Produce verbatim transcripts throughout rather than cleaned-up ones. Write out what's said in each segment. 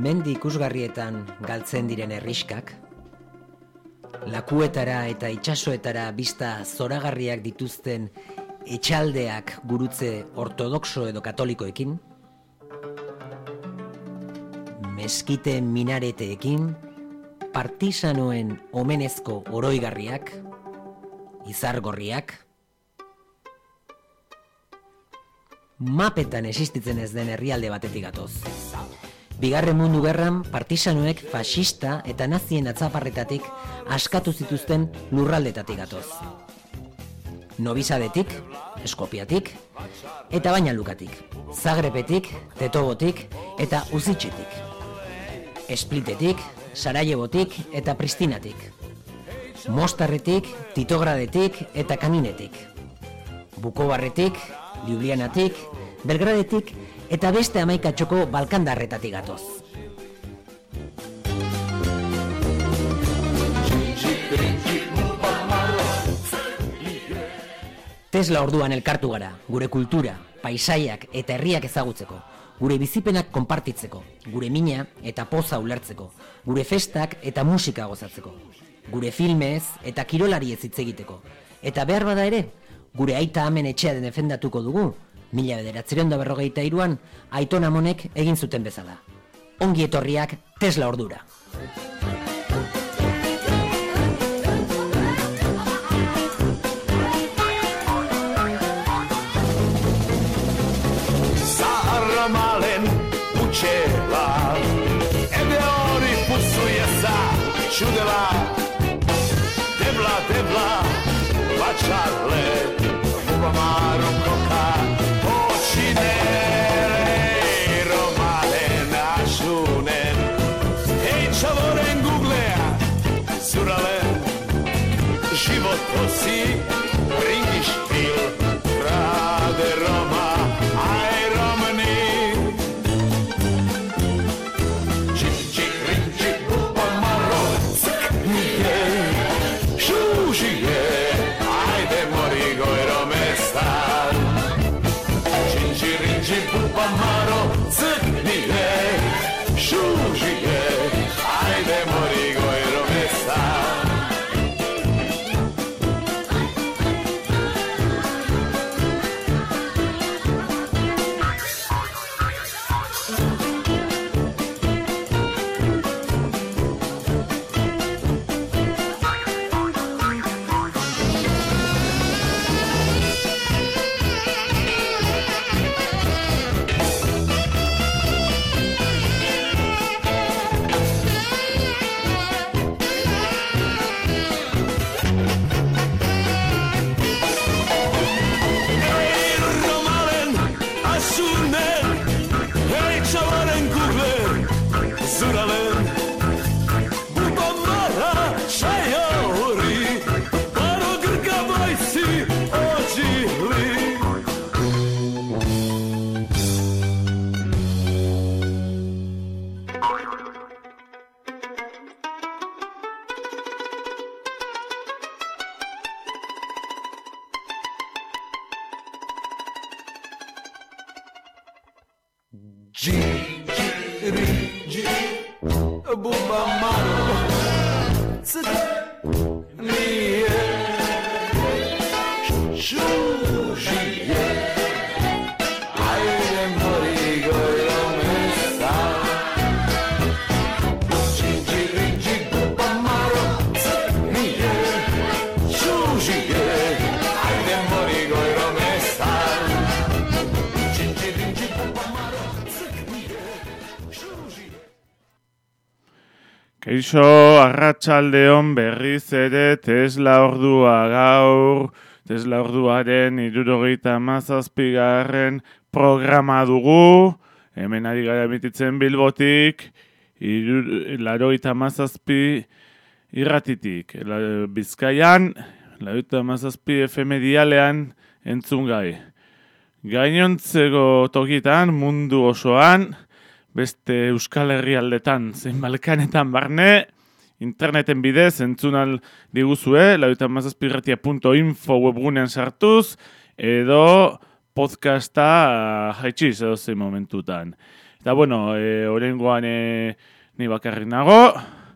mendi ikusgarrietan galtzen diren herriskak, lakuetara eta itsasoetara bista zoragarriak dituzten etxaldeak gurutze ortodoxo edo katolikoekin, meskite minareteekin, partisanoen omenezko oroigarriak, izargorriak, mapetan existitzen ez den herrialde batetik gatoz. Bigarren mundu gerran partisanoek faxista eta nazien atzaparretatik askatu zituzten lurraldetatik gatoz. Nobizadetik, Eskopiatik, eta Bainalukatik, Zagrebetik, Tetobotik eta Uzitxetik, Splitetik, Sarajevotik eta Pristinatik, Mostarretik, Titogradetik eta Kaninetik, Bukobarretik, Ljubljanatik, Belgradetik eta beste hamaikatxoko Balkandarretatik gatoz. Tesla orduan elkartu gara, gure kultura, paisaiak eta herriak ezagutzeko, gure bizipenak konpartitzeko, gure mina eta poza ulertzeko, gure festak eta musika gozatzeko, gure filmez eta kirolariez hitz egiteko, eta behar bada ere, gure aita amen etxea defendatuko dugu, mila bederatziehun eta berrogeita hiruan Aiton Amonek egin zuten bezala. Ongi etorriak Tesla ordura. Malen učela, ebe ori pusuje sa čudela, debla, debla, bačarle, bubamarom koka, počinele, romalen ašunen, hej čavoren googlea, zuralen, život prosi, ringiš pil, rade Roma, aj Pamaro, crknije, šužije, ajde mori gojro mesta. Kaixo, arratsaldeon berriz ere Tesla ordua gaur, Tesla orduaren hirurogeita hamazazpigarren programa dugu, hemen ari gara emititzen Bilbotik, laurogeita hamazazpi irratitik, Bizkaian, laurogeita hamazazpi F M dialean entzun gai. Gainontzeko tokitan, mundu osoan, beste Euskal Herrialdetan, zein Balkanetan barne, interneten bidez entzunal diguzue, laurogeita hamazazpi irratia punto info webgunean sartuz, edo podcasta jaitsiz edo zein momentutan. Eta, bueno, e, orengoan e, ni bakarrik nago,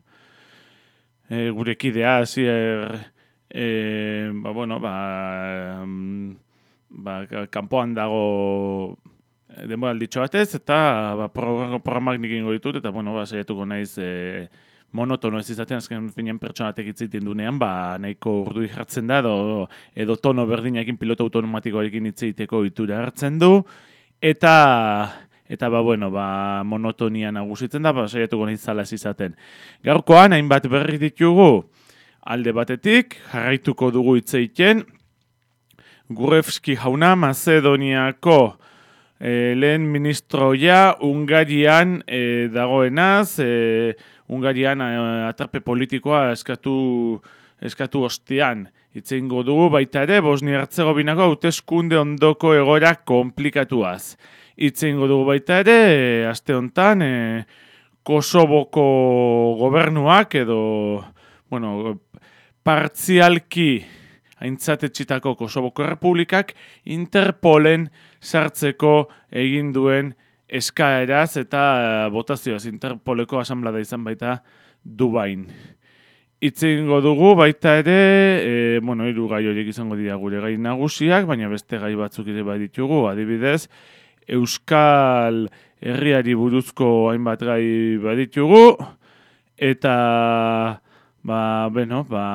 e, gure kidea, zier, e, ba, bueno, ba, ba, kanpoan dago denboralditxo batez, eta ba, programak nik ingo ditut, eta, bueno, ba, saiatuko naiz e, monotono ez izaten, azken finean pertsonatek itziten dunean, ba, nahiko urdui jartzen da, edo, edo tono berdinekin piloto automatikoarekin itzeiteko itura hartzen du, eta, eta ba, bueno, ba, monotonia nagusitzen da, ba, saiatuko nahiz zala ez izaten. Gaurkoan, hainbat berri ditugu, alde batetik, jarraituko dugu itzeiten, Gurevski jauna, Mazedoniako e, lehen ministroia, Ungarian e, dagoenaz, e, Ungarian atrape politikoa eskatu, eskatu ostean hitz egingo dugu, baita ere Bosnia-Herzegovinako hauteskunde ondoko egoera konplikatuaz. Hitz egingo dugu baita ere, e, aste honetan, e, Kosovoko gobernuak edo, bueno, partzialki aintzatetxitako Kosovoko Errepublikak Interpolen sartzeko egin duen eskaeraz eta botazioaz Interpoleko asamblada izan baita Dubain. Hitz egingo dugu baita ere, e, bueno, hiru gai horiek izango dira gure gai nagusiak, baina beste gai batzuk ere baditugu, adibidez, Euskal Herriari buruzko hainbat gai baditugu, eta, ba, beno, ba,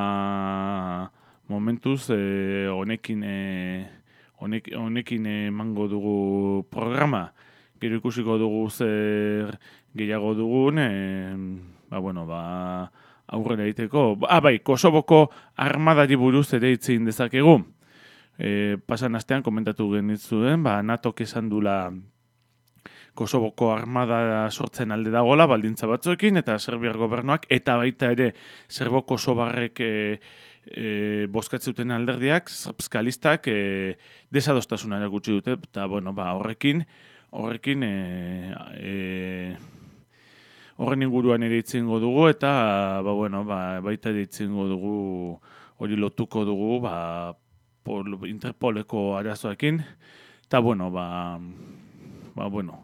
momentuz, e, honekin, e, honek, honekin emango dugu programa. Gero ikusiko dugu zer gehiago dugun, e, ba, bueno, ba, aurrera egiteko. Ah, bai, Kosovoko armadari buruz ere hitzein dezakegu. E, pasan astean komentatu genitzuen, ba, NATOk esan dula Kosovoko armada sortzen alde dagoela, baldintza batzuekin, eta Serbiar gobernuak, eta baita ere Serbo-Kosobarrek e, e, bozkatzuten alderdiak, serbskalistak, e, desadostasuna erakutsi dute, eta, bueno, ba, horrekin, Horrekin, e, e, horren inguruan ere itzingo dugu, eta ba, bueno, ba, baita ere itzingo dugu, hori lotuko dugu, ba, pol, Interpoleko arazoekin, eta bueno, ba, ba, bueno,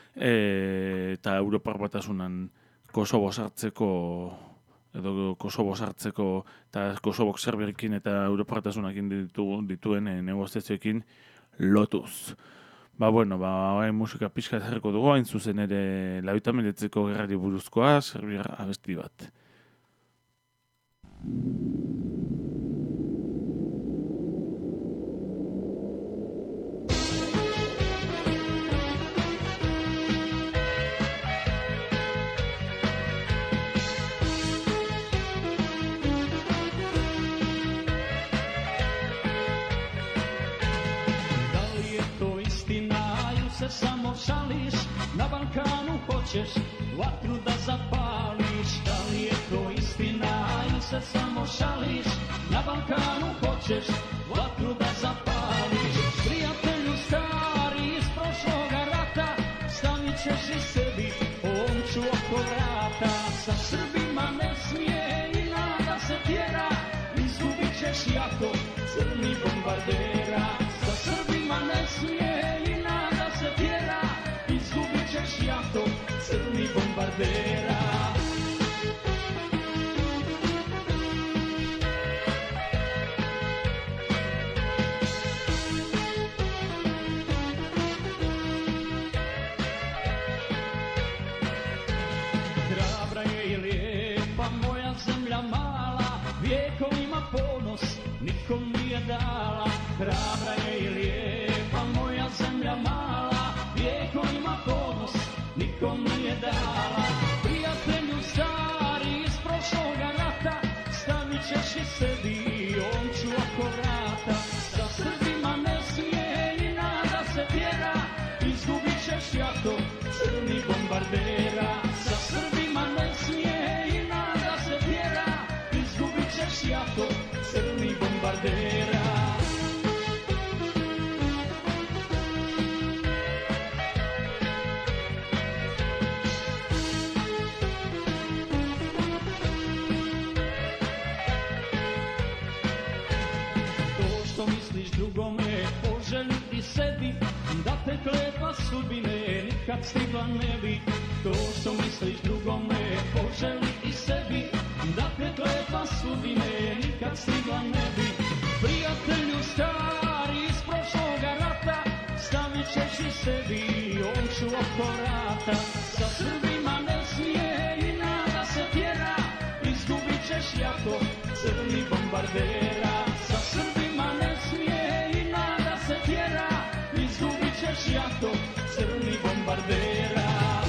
e, eta Europar Batasunan Kosovo sartzeko, edo Kosovo sartzeko, eta Kosovok Serbiarekin eta Europar Batasunakin ditu, dituen e, negoziazioekin lotuz. Ba, bueno, ba, hain musika pixka jarriko dugu, hain zuzen ere laurogeita hemeretziko gerrari buruzkoa, Serbiar abesti bat. Samo šališ, na Balkanu hoćeš vatru da zapališ. Da li je to istina ili se samo šališ? Na Balkanu hoćeš vatru da zapališ. Prijatelju stari iz prošloga rata, stavit ćeš i sebi omču oko vrata. Sa Srbima ne smije i nada se tjera, izgubit ćeš jako crni bombardera. Sa Srbima ne smije jako crni bombardera. Hrabra je i lijepa moja zemlja mala, vjekovima ponos nikom nije dala. Hrabra je i lijepa moja zemlja mala, vjekovima ponos nikom nije dala. Prijatelju stari iz prošloga rata, stavit ćeš i sebi omču oko vrata. Sa Srbima ne smije i nada se tjera, izgubit ćeš jako crni bombardera. Sa Srbima ne smije i nada se tjera, izgubit ćeš jako crni bombardera. Drugome poželiti sebi, da te klepa sudbine nikad stigla ne bi to što misliš drugome, poželi i sebi, da te kletva sudbine nikad stigla ne bi. Prijatelju stari iz prošloga rata, stavit ćeš i sebi omču oko vrata. Sa Srbima ne smije i nada se tjera, izgubit ćeš jako crni bombardera. Sa Srbima ne smije i nada se tjera, izgubit ćeš jako crni bombardera.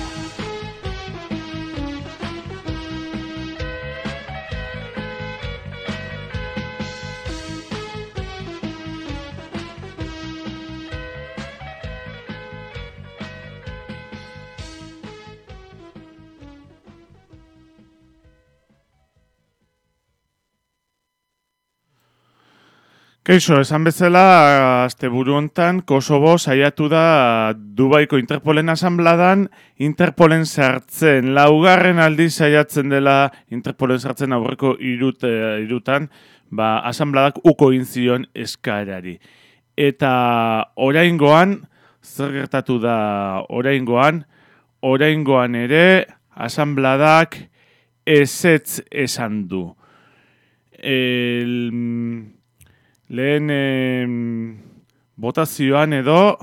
Kaixo, esan bezala, asteburu hontan Kosovo saiatu da Dubaiko Interpolen asanbladan Interpolen sartzen. Laugarren aldiz saiatzen dela Interpolen sartzen aurreko irut, irutan, ba, asanbladak uko egin zion eskaerari. Eta oraingoan, zer gertatu da oraingoan, oraingoan ere asanbladak ezetz esan du. El... Lehen eh, botazioan edo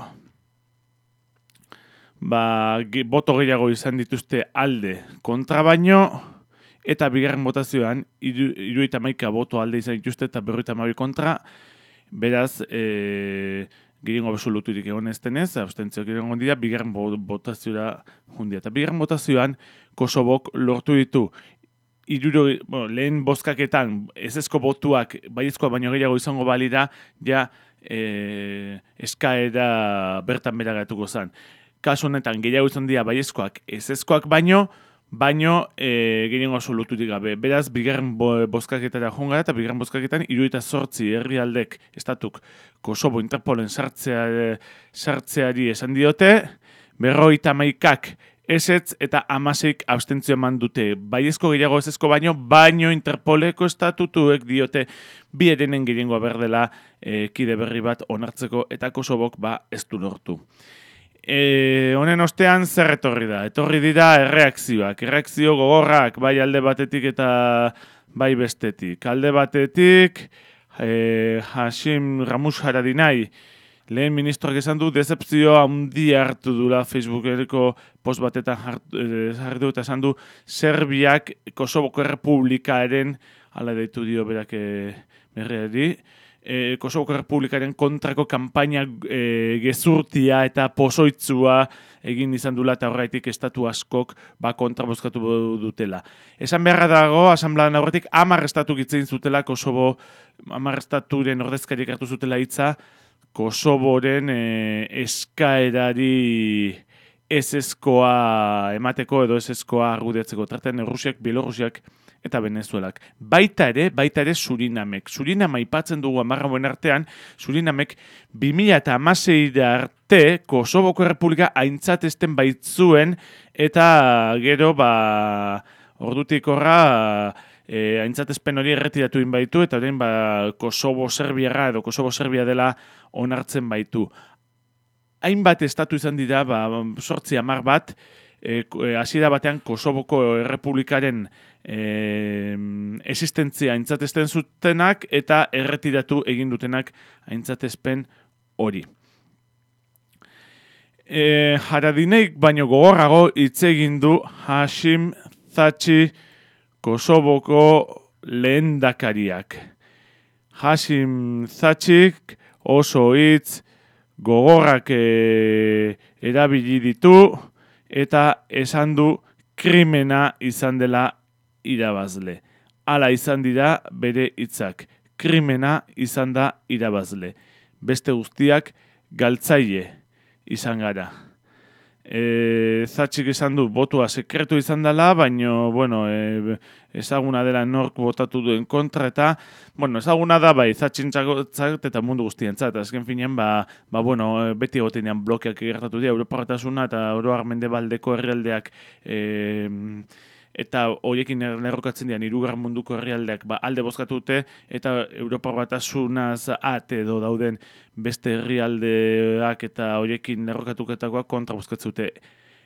ba, ge, boto gehiago izan dituzte alde kontra baino, eta bigarren botazioan hirurogeita hamaika boto alde izan dituzte eta berrogeita hamabi kontra, beraz e, gehiengo absoluturik egon ez denez, abstentziok egon dira, bigarren botazioa jundia. Eta bigarren botazioan Kosovok lortu ditu Iruro, bueno, lehen bozkaketan ezezko botuak baiezkoa baino gehiago izango balira, ja e, eskaera bertan bera geratuko zen. Kasu honetan gehiago izan dira baiezkoak ezezkoak baino, baino e, gehiago absoluturik gabe. Beraz, bigarren bozkaketara joan gara, eta bigarren bozkaketan hirurogeita zortzi herrialdek estatuk Kosovo Interpolen sartzea, sartzeari esan diote, berrogeita hamaikak ezetz eta hamaseik abstentzio eman dute. Baiezko gehiago ezezko baino, baino Interpoleko estatutuek diote bi erenen gehiengoa berdela e, kide berri bat onartzeko eta Kosovok ba ez du lortu. E, honen ostean zer etorri da? Etorri dira erreakzioak. Erreakzio gogorrak bai alde batetik eta bai bestetik. Alde batetik e, Hashim Ramus Haradinaj, lehen ministroak esan du, dezepzio handia hartu dula Facebookeko post batetan jarri du eta esan du Serbiak Kosovoko Errepublikaren, ala deitu dio berak berriari, e, Kosovoko Errepublikaren kontrako kanpaina e, gezurtia eta pozoitzua egin izan dula eta horretik estatu askok ba kontra bozkatu dutela. Esan beharra dago, asanbladan aurretik hamar estatu gitzein zutela Kosovo, hamar estaturen ordezkariek hartu zutela hitza, Kosovoren e, eskaerari ezezkoa emateko edo ezezkoa argudiatzeko. Tartean Errusiak, Bielorusiak eta Venezuelak. Baita ere, baita ere Surinamek. Surinama aipatzen dugu hamarrauen artean, Surinamek bi mila hamasei arte Kosovoko Errepublika aintzatesten baitzuen eta gero ba ordutik horra E, aintzatezpen hori erretiratu baitu eta orain ba, Kosovo Serbiara edo Kosovo Serbia dela onartzen baitu. Hainbat estatu izan dira, ba, sortzi hamar bat, e, hasiera batean Kosovoko Errepublikaren e, existentzia aintzatesten zutenak eta erretiratu egin dutenak aintzatezpen hori. E, Haradinajek baino gogorrago hitz egin du Hashim Thaçi Kosovoko lehendakariak. Hashim Thaçik oso hitz gogorrak e, erabili ditu eta esan du krimena izan dela irabazle. Hala izan dira bere hitzak. Krimena izan da irabazle. Beste guztiak galtzaile izan gara. E, Thaçik esan du botua sekretu izan dela, baino bueno, e, ezaguna dela nork botatu duen kontra eta bueno, ezaguna da bai Thaçintzat eta mundu guztientzat. Azken finean ba, ba bueno, beti egotenean blokeak gertatu dira Europa Batasuna eta Oroar Mendebaldeko herrialdeak e, eta horiekin lerrokatzen dian hirugarren munduko herrialdeak ba, alde bozkatu dute eta Europa Batasunaz at edo dauden beste herrialdeak eta horiekin lerrokatuketakoak kontra bozkatzen dute.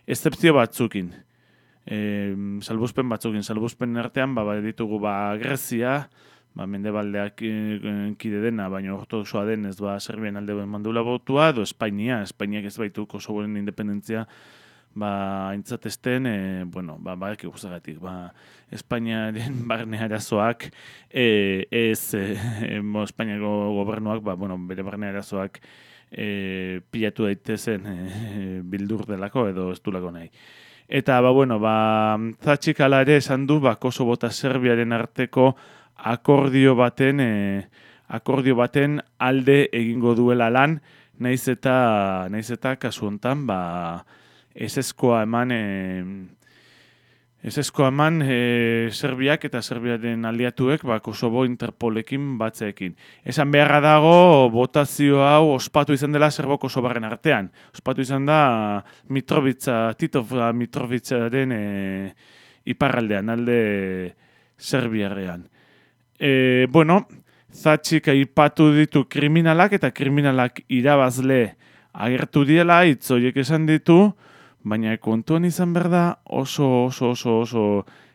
Excepzio batzukin. E, salbuzpen batzukin, salbuzpen artean, ba, ditugu, ba, Grezia, ba, mendebaldeak kide dena, baina ortodoxoa denez, ba, Serbian alde mandula botua, edo Espainia, Espainiak ez baitu Kosovoren independentzia, ba, aintzatesten, e, bueno, ba, ba, eki guzagatik, ba, Espainiaren barne arazoak, e, ez, e, e, Espainiako gobernuak, ba, bueno, bere barne arazoak e, pilatu daitezen e, bildur delako, edo ez dulako nahi. Eta, ba, bueno, ba, Thatchik ala ere esan du, ba, Kosovo eta Serbiaren arteko akordio baten, e, akordio baten alde egingo duela lan, naiz eta, naiz eta kasu hontan, ba, eseskoa eman, e, eseskoa eman e, Serbiak eta Serbiaren aliatuek, ba, Kosovo Interpolekin batzeekin. Esan beharra dago, botazio hau ospatu izan dela Serbo-Kosobarren artean. Ospatu izan da Mitrovica, Titov Mitrovicaren e, iparraldean, alde Serbiarrean. E, bueno, Thatchik aipatu ditu kriminalak eta kriminalak irabazle agertu diela, hitz horiek esan ditu, baina kontuan izan behar da oso, oso, oso, oso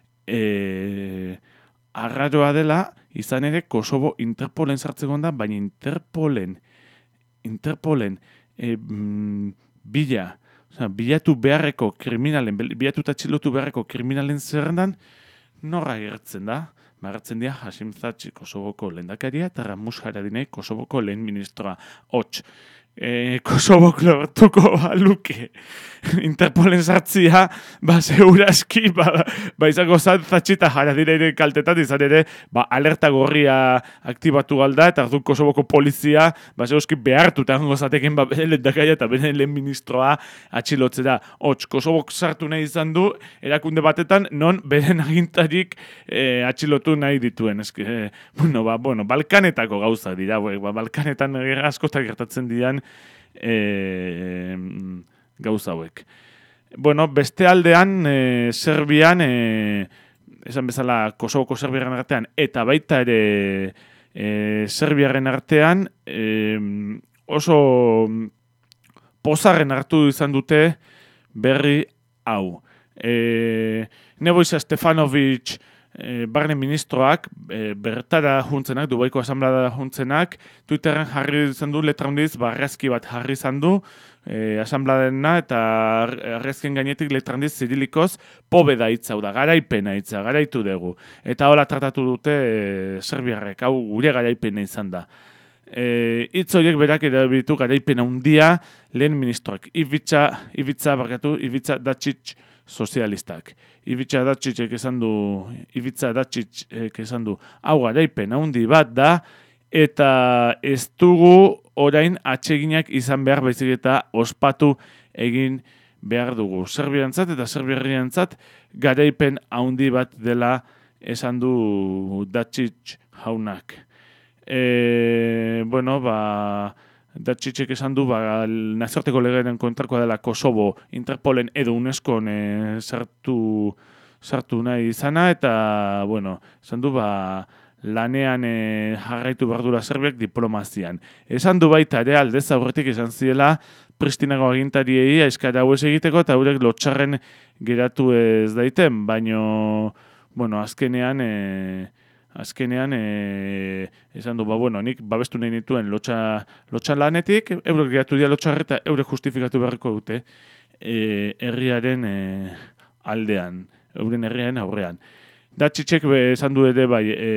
e, arraroa dela, izan ere Kosovo Interpolen sartzen da, baina Interpolen, Interpolen e, mm, bila, oza, bilatu beharreko kriminalen, bilatu eta txilotu beharreko kriminalen zerrendan, norra agertzen da? Marratzen dira Hashim Thaçi Kosovoko lehendakaria eta Ramus Haradinaj Kosovoko lehen ministroa. Hots, e, Kosovok lortuko baluke Interpolen sartzia, ba, seguraski, ba, ba izango zan Thaçi eta Haradinajren kaltetan, izan ere, ba, alerta gorria aktibatu galda, eta ardu Kosovoko polizia, ba, seguraski behartuta hango zateken, ba, bere lehendakaria eta bere lehen ministroa atxilotzera. Hots, Kosovok sartu nahi izan du, erakunde batetan, non beren agintarik e, atxilotu nahi dituen. Eski, e, bueno, ba, bueno, Balkanetako gauzak dira, ba, Balkanetan askotak gertatzen dian e, gauza hauek. Bueno, beste aldean, e, Serbian, e, esan bezala Kosovoko Serbiaren artean, eta baita ere e, Serbiaren artean, e, oso pozarren hartu izan dute berri hau. E, Nebojša Stefanović, e, barne ministroak, e, bertara juntzenak, Dubaiko asamblea juntzenak, Twitterren jarri izan du, letra handiz, barrazki bat jarri izan du, e, asambladena, eta arrezken gainetik letra handiz zirilikoz, pobeda hitza, da, garaipena hitza, garaitu dugu. Eta hola tratatu dute e, Serbiarrek, hau gure garaipena izan da. E, hitz horiek berak erabiltu garaipena handia lehen ministroak. Ivica, Ivica, barkatu, Ivica Dačić sozialistak. Ivica Dačićek esan du, Ivica Dačićek esan du, hau garaipen handi bat da, eta ez dugu orain atseginak izan behar baizik eta ospatu egin behar dugu. Serbiarentzat eta Serbiarrentzat garaipen handi bat dela esan du Dačić jaunak. E, bueno, ba, Dačićek esan du, ba, nazioarteko legeen kontrakoa dela Kosovo Interpolen edo UNESCOn e, sartu, sartu nahi izana, eta, bueno, esan du, ba, lanean e, jarraitu behar dura Serbiak diplomazian. Esan du baita ere aldez aurretik esan ziela Pristinako agintariei eskara hau ez egiteko eta haurek lotxarren geratu ez daiten, baino, bueno, azkenean... E, Azkenean, e, esan du, ba, bueno, nik babestu nahi nituen lotxa, lotxa lanetik, eurek geratu dira lotxarre eta eurek justifikatu beharriko dute e, herriaren e, aldean, euren herriaren aurrean. Dačićek esan du ere, bai, e,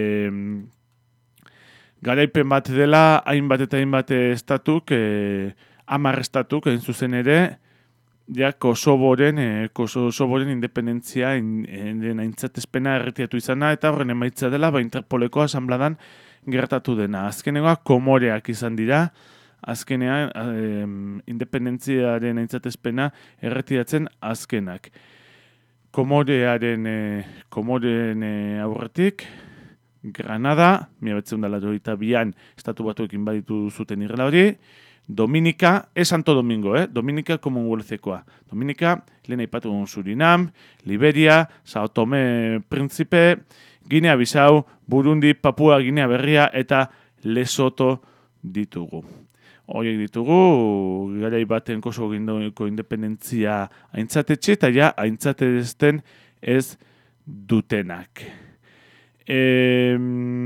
garaipen bat dela, hainbat eta hainbat estatuk, e, hamar estatuk, egin zuzen ere, ja, Kosovoren, eh, Kosovoren independentzia in, in, aintzatespena erretiatu izana, eta horren emaitza dela, ba, Interpoleko asambladan gertatu dena. Azkenekoa Komoreak izan dira, azkenean eh, independentziaren aintzatespena erretiratzen azkenak. Komorearen, eh, Komoren eh, aurretik, Granada, mila bederatziehun eta laurogeita bian estatu batuekin baditu zuten irela hori, Dominika, ez Santo Domingo, eh? Dominika Commonwealthekoa. Dominika, lehen aipatu duen Surinam, Liberia, Sao Tome Principe, Ginea Bisau, Burundi, Papua Ginea Berria eta Lesoto ditugu. horiek ditugu, garai baten Kosovoko independentzia aintzatetxe eta ja aintzatesten ez dutenak. E,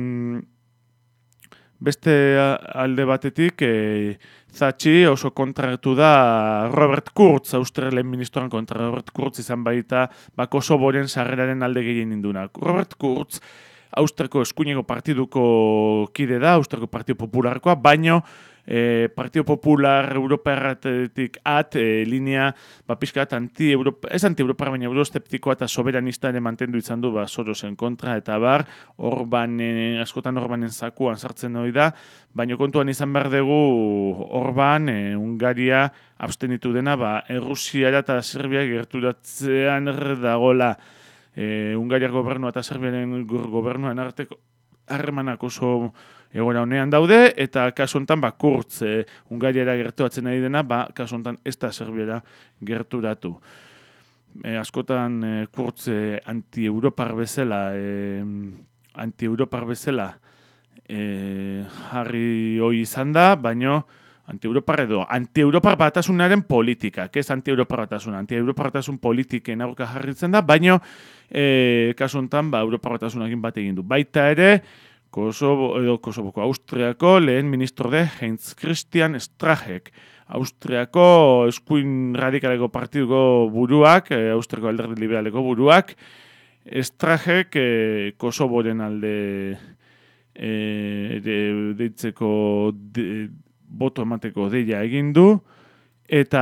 beste alde batetik, e, Zatxi oso kontrartu da Robert Kurz, Australian ministroan kontra Robert Kurz izan baita ba, Kosovoren sarreraren alde gehien induna. Robert Kurz, Austriako eskuineko partiduko kide da, Austriako Partido Popularkoa, baino e, Partido Popular Europarratetik at e, linea ba, pixkat anti-Europa, ez anti-Europar, baina eurosteptikoa eta soberanista ere mantendu izan du ba, Sorosen kontra, eta bar, Orban, e, askotan Orbanen zakuan sartzen hori da, baina kontuan izan behar dugu Orban, e, Hungaria abstenitu dena, ba, Errusiara eta Serbia gerturatzean dagola. E, Hungariar gobernua eta Serbiaren gobernuan arteko harremanak oso egoera honean daude, eta kasu honetan ba, Kurz e, Hungariara gertuatzen ari dena, ba, kasu honetan ez da Serbiara gerturatu. E, askotan e, Kurz e, anti-Europar bezala, e, anti-Europar bezala e, jarri hoi izan da, baino anti-Europar edo, anti-Europar batasunaren politikak, ez anti-Europar batasun, anti-Europar batasun politiken aurka jarritzen da, baino, e, kasu honetan, ba, Europar batasunakin bat egin du. Baita ere, Kosovo, edo Kosovoko Austriako lehen ministro de Heinz Christian Strachek, Austriako eskuin radikaleko partiduko buruak, e, Austriako alderdi liberaleko buruak, Strachek e, Kosovoren alde e, de, deitzeko de, boto emateko deia egin du, eta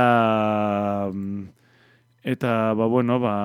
eta ba bueno, ba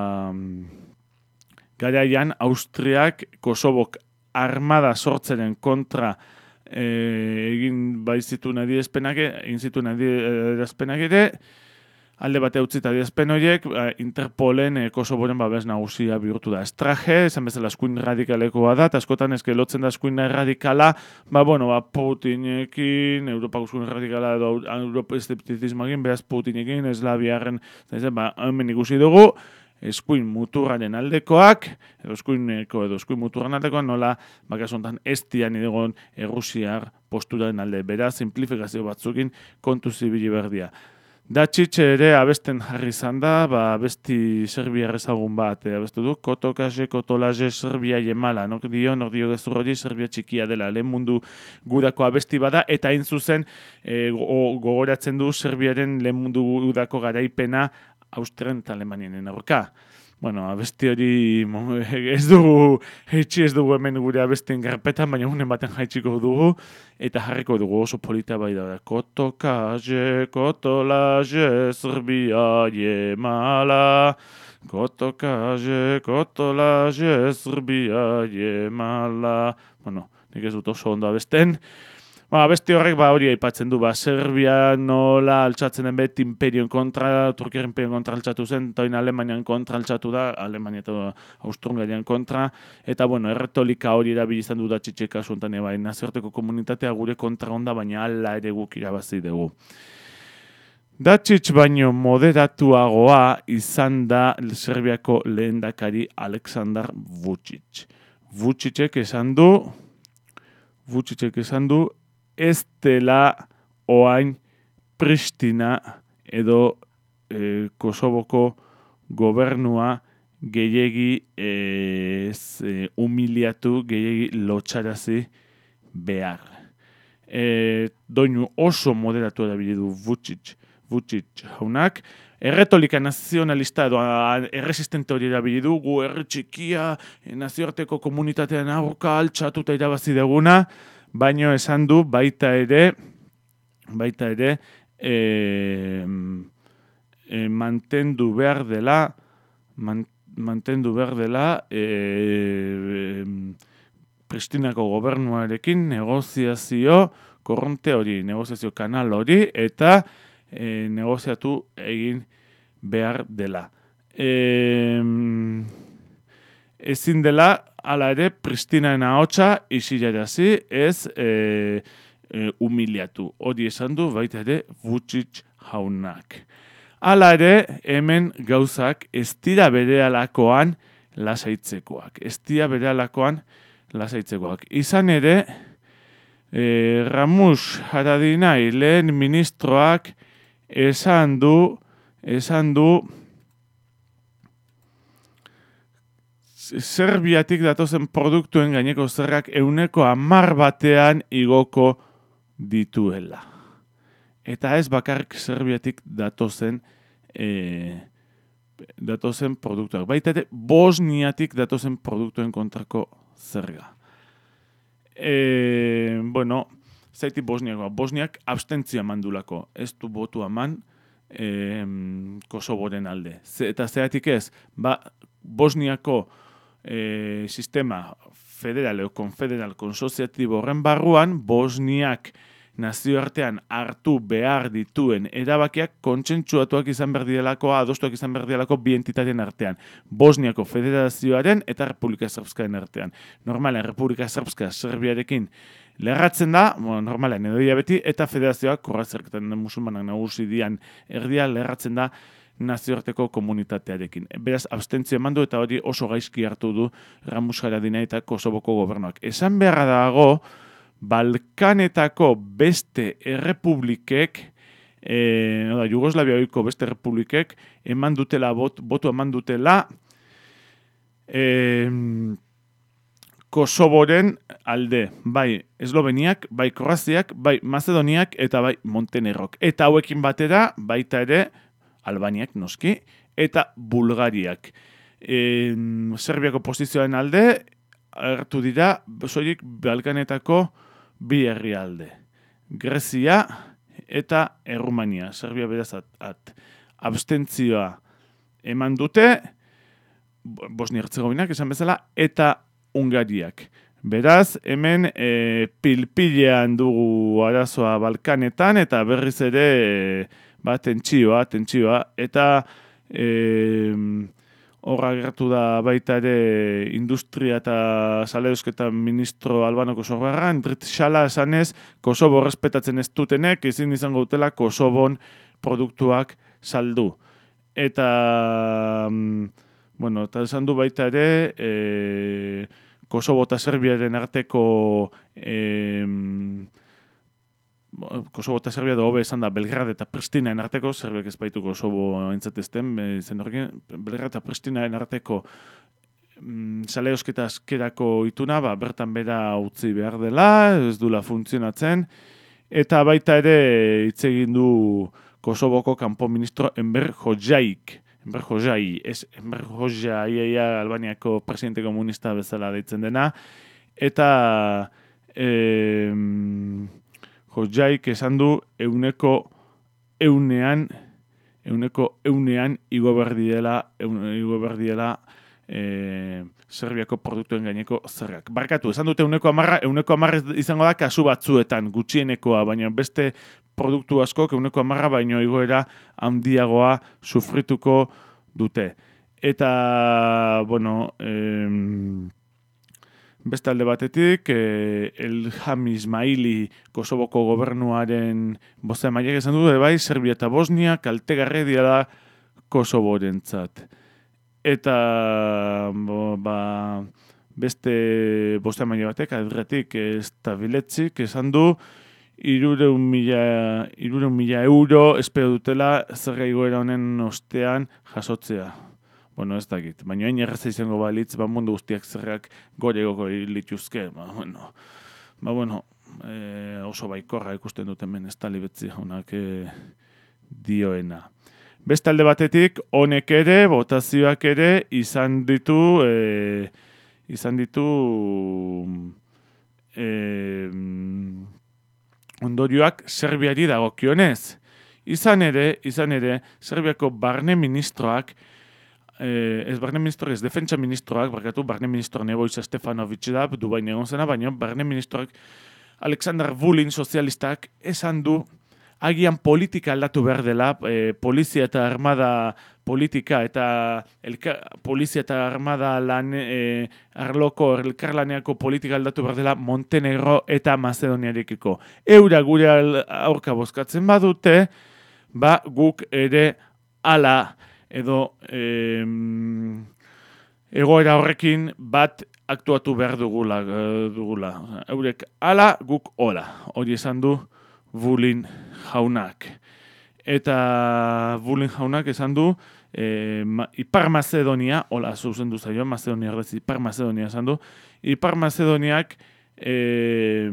garaian Austriak Kosovok armada sortzeren kontra e, egin baizituen adierazpenak, egin zituen adierazpenak ere, alde bate utzita adierazpen horiek, Interpolen e, Kosovoren babes nagusia bihurtu da. Strache, esan bezala eskuin radikalekoa da, eta askotan eske lotzen da eskuin radikala, ba, bueno, ba, Putinekin, Europako eskuin radikala edo Europa esteptizismoekin, behaz Putinekin, eslabiarren, ba, hemen ikusi dugu, eskuin muturraren aldekoak, edo eskuineko edo eskuin muturran aldekoak, nola, bakasontan ez dian egon Errusiar posturaren alde. Beraz, simplifikazio batzukin kontu zibili berdia. Datxitxe ere abesten jarri izan da, ba, abesti serbiar ezagun bat, e, abestu du, kotokase, kotolaje, Serbia jemala, nok dio, nok dio gezurrodi, Serbia txikia dela, lehen mundu gudako abesti bada, eta hain zuzen e, gogoratzen du Serbiaren lehen mundu gudako garaipena Austrian eta Alemanienen aurka. Bueno, abesti hori ez dugu, heitsi ez dugu hemen gure abestien garpetan, baina unen baten jaitsiko dugu, eta jarriko dugu oso polita bai da. Kotokaze, kotolaze, Serbia jemala. Kotokaze, kotolaze, Serbia jemala. Bueno, nik ez dut oso ondo abesten. Ba, beste horrek ba hori aipatzen du, ba, Serbia nola altxatzen den bet imperion kontra, Turkiar imperion kontra altxatu zen, eta oin Alemanian kontra altxatu da, Alemania eta Austro-Hungarian kontra, eta bueno, erretolika hori erabilizan du da txitxeka zontan, eba, nazioarteko komunitatea gure kontra onda, baina ala ere guk irabazi dugu. Datxitx baino moderatuagoa izan da Serbiako lehendakari Aleksandar Vučić. Vučićek esan du, Vučićek esan du, ez dela oain Pristina edo e, Kosovoko gobernua gehiegi e, e, humiliatu, gehiegi lotxarazi behar. E, doinu oso moderatu erabili du Vučić, Vučić jaunak, erretolika nazionalista edo erresistente hori erabili du, gu herri txikia, nazioarteko komunitatean aurka altxatuta irabazi duguna, baino esan du baita ere, baita ere, e, e, mantendu behar dela, man, mantendu behar dela, e, e, Pristinako gobernuarekin negoziazio korronte hori, negoziazio kanal hori, eta e, negoziatu egin behar dela. E, ezin dela, hala ere, Pristinaen ahotsa isilarazi ez e, e, humiliatu. Hori esan du baita ere Vučić jaunak. Hala ere, hemen gauzak ez dira berehalakoan lasaitzekoak. Ez dira berehalakoan lasaitzekoak. Izan ere, E, Ramus Haradinaj lehen ministroak esan du, esan du, Serbiatik datozen produktuen gaineko zergak euneko hamar batean igoko dituela. Eta ez bakarrik Serbiatik datozen e, datozen produktuak. Baita ere, Bosniatik datozen produktuen kontrako zerga. E, bueno, zaiti Bosniakoa. Bosniak abstentzia mandulako. Ez du botu aman e, Kosoboren alde. Ze, eta zeatik ez, ba, Bosniako E, sistema federal o konfederal konsoziatibo horren barruan, Bosniak nazioartean hartu behar dituen erabakiak kontsentsuatuak izan behar direlako, adostuak izan behar direlako bi entitatien artean. Bosniako federazioaren eta Republika Srpskaren artean. Normalen, Republika Srpska Serbiarekin lerratzen da, bueno, normalen edo beti, eta federazioak korrazerketan musulmanak nagusi dian erdia lerratzen da nazioarteko komunitatearekin. Beraz, abstentzio eman du eta hori oso gaizki hartu du Ramus Haradinaj eta Kosovoko gobernuak. Esan beharra dago, Balkanetako beste errepublikek, e, no da, Jugoslaviaiko beste errepublikek, eman dutela, bot, botu eman dutela, e, Kosoboren alde, bai Esloveniak, bai Kroaziak, bai Macedoniak eta bai Montenegrok. Eta hauekin batera, baita ere, Albaniak noski, eta Bulgariak. E, Serbiako posizioaren alde, hartu dira, soilik Balkanetako bi herrialde. Grezia eta Errumania. Serbia beraz at, at. Abstentzioa eman dute, Bosnia-Herzegovinak esan bezala, eta Ungariak. Beraz, hemen e, pilpilean dugu arazoa Balkanetan, eta berriz ere... E, ba, tentsioa, tentsioa, eta horra e, gertu da baita ere industria eta salerosketa ministro Albanoko zorgarra, Endrit Xala esanez, Kosovo respetatzen ez dutenek, ezin izango dutela Kosovon produktuak saldu. Eta, bueno, eta esan du baita ere, e, Kosovo eta Serbiaren arteko... E, Kosovo eta Serbia da hobe esan da Belgrad eta Pristinaen arteko, Serbiak ez baitu Kosovo entzatezten, zen horrekin, Belgrad eta Pristinaen arteko mm, saleosketa askerako ituna, ba, bertan bera utzi behar dela, ez dula funtzionatzen, eta baita ere hitz egin du Kosovoko kanpo ministro Enver Hoxhaik, Enver Hoxhai, ez Enver Hoxhai Albaniako presidente komunista bezala deitzen dena, eta... E, Hoxhaik esan du euneko eunean, euneko eunean igo behar diela, igo behar diela e, Serbiako produktuen gaineko zergak. Barkatu, esan dute euneko amarra, euneko amarra izango da kasu batzuetan, gutxienekoa, baina beste produktu askok euneko amarra baino igoera handiagoa sufrituko dute. Eta, bueno... E, Beste alde batetik, eh, Elham Ismaili Kosovoko gobernuaren bozeramailek esan du, bai, Serbia eta Bosnia kaltegarri dira Kosoborentzat. Eta bo, ba, beste bozeramaile batek, adretik Stabiletzik esan du, hirureun mila euro espero dutela zerga igoera honen ostean jasotzea. Bueno, ez dakit, baina hain erraza izango balitz, ba, mundu guztiak zerrak gorego lituzke, ba, bueno, ba, bueno e, oso baikorra ikusten dut hemen ez tali betzi jaunak e, dioena. Beste alde batetik, honek ere, botazioak ere, izan ditu, e, izan ditu, e, ondorioak Serbiari dagokionez. Izan ere, izan ere, Serbiako barne ministroak, Eh, ez barne ministroak, ez defentsa ministroak, barkatu, barne ministroak Nebojša Stefanović da, Dubain egon zena, baina barne ministroak Aleksandar Vulin sozialistak esan du agian politika aldatu behar dela, eh, polizia eta armada politika eta elka, polizia eta armada lan, eh, arloko elkarlaneako politika aldatu behar dela Montenegro eta Macedoniarekiko. Eura gure aurka bozkatzen badute, ba guk ere ala edo eh, egoera horrekin bat aktuatu behar dugula, dugula. Eurek ala, guk hola. Hori esan du Vulin jaunak. Eta Vulin jaunak esan du e, ma, Ipar Macedonia, hola, zuzen du zaio, Macedonia erdez, Ipar Macedonia esan du, Ipar Macedoniak e,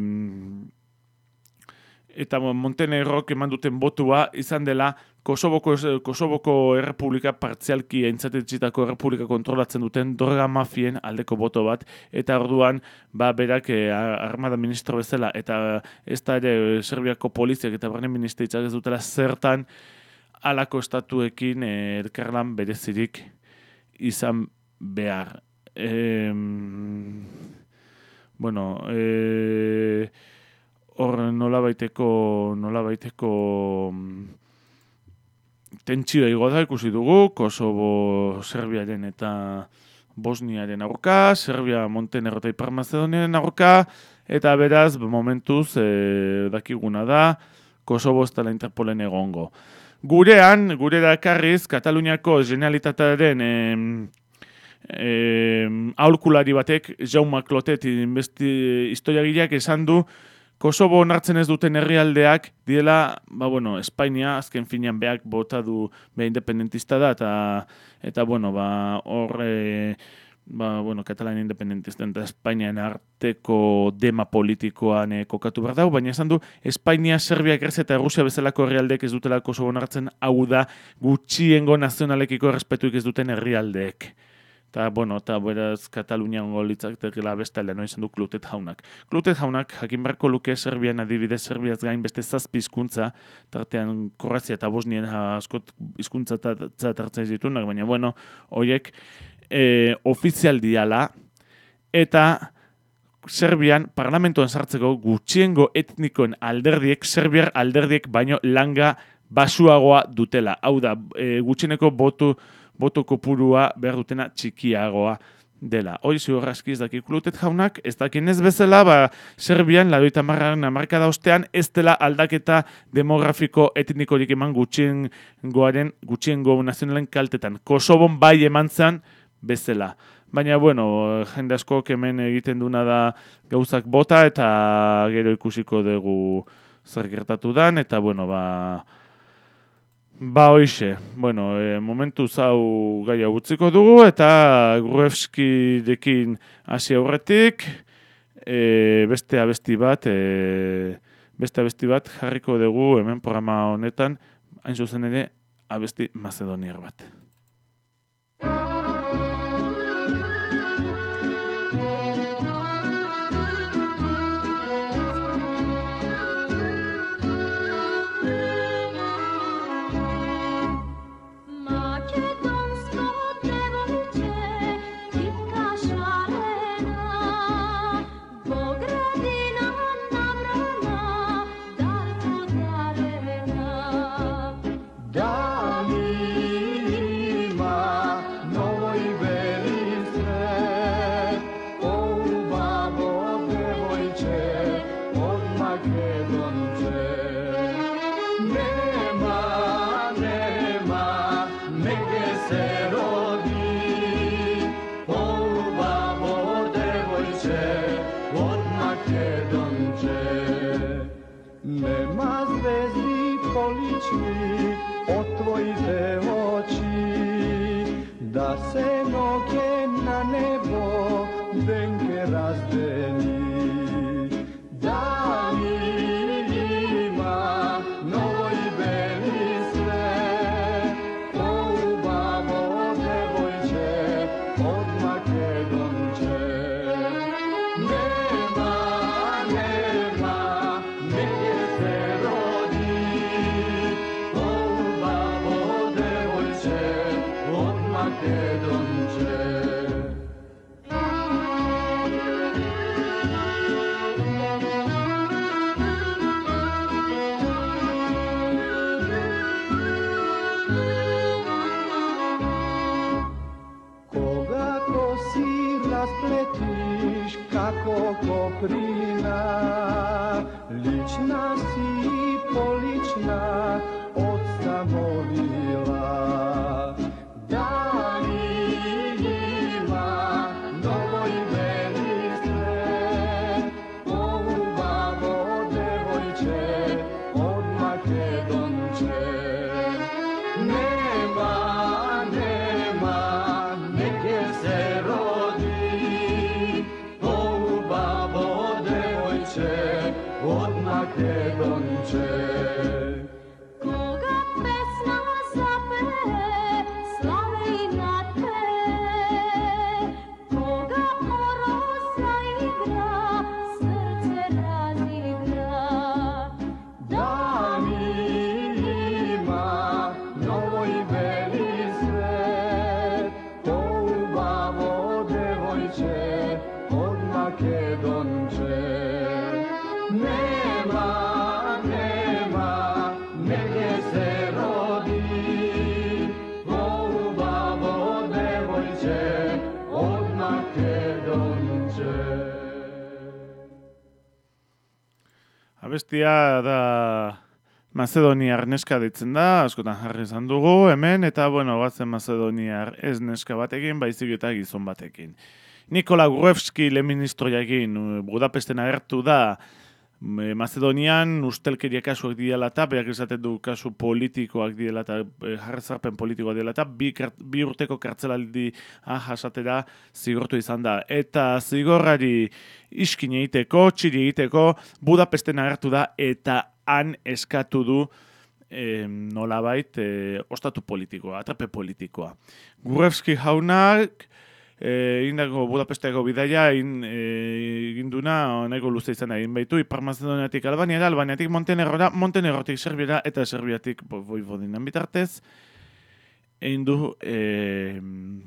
eta Montenegrok eman duten botua izan dela Kosovoko, Kosovoko errepublika partzialki entzatetxitako errepublika kontrolatzen duten dorga mafien aldeko boto bat, eta orduan ba, berak eh, armada ministro bezala, eta ez da ere Serbiako poliziak eta barne ministeritzak ez dutela zertan alako estatuekin eh, elkarlan berezirik izan behar. Eh, bueno, eh, hor nola baiteko, nola baiteko tentsioa igo da ikusi dugu, Kosovo, Serbiaren eta Bosniaren aurka, Serbia, Montenegro eta Ipar Macedoniaren aurka, eta beraz, momentuz, e, dakiguna da, Kosovo ez dela Interpolen egongo. Gurean, gurera ekarriz, Kataluniako Generalitatearen e, e, aholkulari batek, Jaume Clotet, historiagileak esan du, Kosovo onartzen ez duten herrialdeak diela, ba bueno, Espainia azken finean beak bota du be independentista da eta eta bueno, ba hor e, ba bueno, Katalania independentista eta Espainian arteko dema politikoan e, kokatu behar dago, baina esan du Espainia, Serbia, Grezia eta Rusia bezalako herrialdeek ez dutela Kosovo onartzen, hau da gutxiengo nazionalekiko errespetuik ez duten herrialdeek. Eta, bueno, eta beraz Katalunia ongo litzatekela bestalea, no izan du Clotet jaunak. Clotet jaunak, jakin beharko luke Serbian adibidez, Serbiaz gain beste zazpi hizkuntza, tartean Kroazia eta Bosnien askot hizkuntza tartzen ditunak, baina, bueno, horiek e, ofizial diala, eta Serbian parlamentoan sartzeko gutxiengo etnikoen alderdiek, Serbiar alderdiek baino langa basuagoa dutela. Hau da, e, gutxieneko botu boto kopurua behar dutena txikiagoa dela. Hori ziurraski ez dakik Clotet jaunak, ez dakin ez bezala, ba, Serbian, ladoita marraren amarkada ostean, ez dela aldaketa demografiko etnikorik eman gutxiengoaren, gutxiengo nazionalen kaltetan. Kosovon bai eman zen bezala. Baina, bueno, jende asko hemen egiten duna da gauzak bota, eta gero ikusiko dugu zer gertatu dan, eta, bueno, ba... Ba, hoixe, bueno, e, momentu zau gaia utziko dugu, eta Gruevskirekin hasi aurretik, e, beste abesti bat, e, beste abesti bat jarriko dugu hemen programa honetan, hain zuzen ere abesti mazedoniar bat. Da li ima novoj meni Makedonče. Koga pesma zapeje, slave i nate, koga moroz zaigra, srce razigra. Da ima novoj beli svet, poubavo devojče od Makedonče. Nema, nema, negdje se rodi, poubavo devojče od Makedonče. Abestia da Mazedoniar neska ditzen da, askotan jarri izan dugu hemen, eta bueno, batzen Mazedoniar ez neska batekin, baizik eta gizon batekin. Nikola Gruevski leministroiakin Budapesten agertu da Mazedonian ustelkeria kasuak diela eta, berak esaten du kasu politikoak diela eta, jarrezarpen politikoak diela eta, bi, bi urteko kartzelaldi jasatera zigortu izan da. Eta zigorrari iskin egiteko, txiri egiteko, Budapesten agertu da eta han eskatu du e, nolabait e, ostatu politikoa, atrape politikoa. Gruevski jaunak E, indako Budapesteko bidaia egin e, duna nahiko luze izan egin baitu, Ipar Mazedoniatik Albaniara, Albaniatik Montenegrora, Montenegrotik Serbiara eta Serbiatik Vojvodinan bitartez egin du e,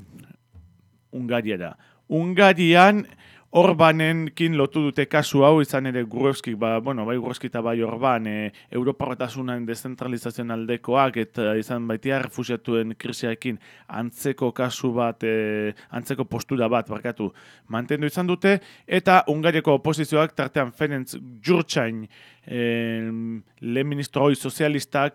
Ungariara. Ungarian Orbanenkin lotu dute kasu hau, izan ere Gruevski, ba, bueno, bai Gruevski eta bai Orban, e, Europarretasunan dezentralizazioan aldekoak, eta izan baitia refusiatuen krisiarekin antzeko kasu bat, e, antzeko postura bat, barkatu, mantendu izan dute, eta Ungariako oposizioak, tartean Ferenc Gyurcsány, e, lehen ministro hoi sozialistak,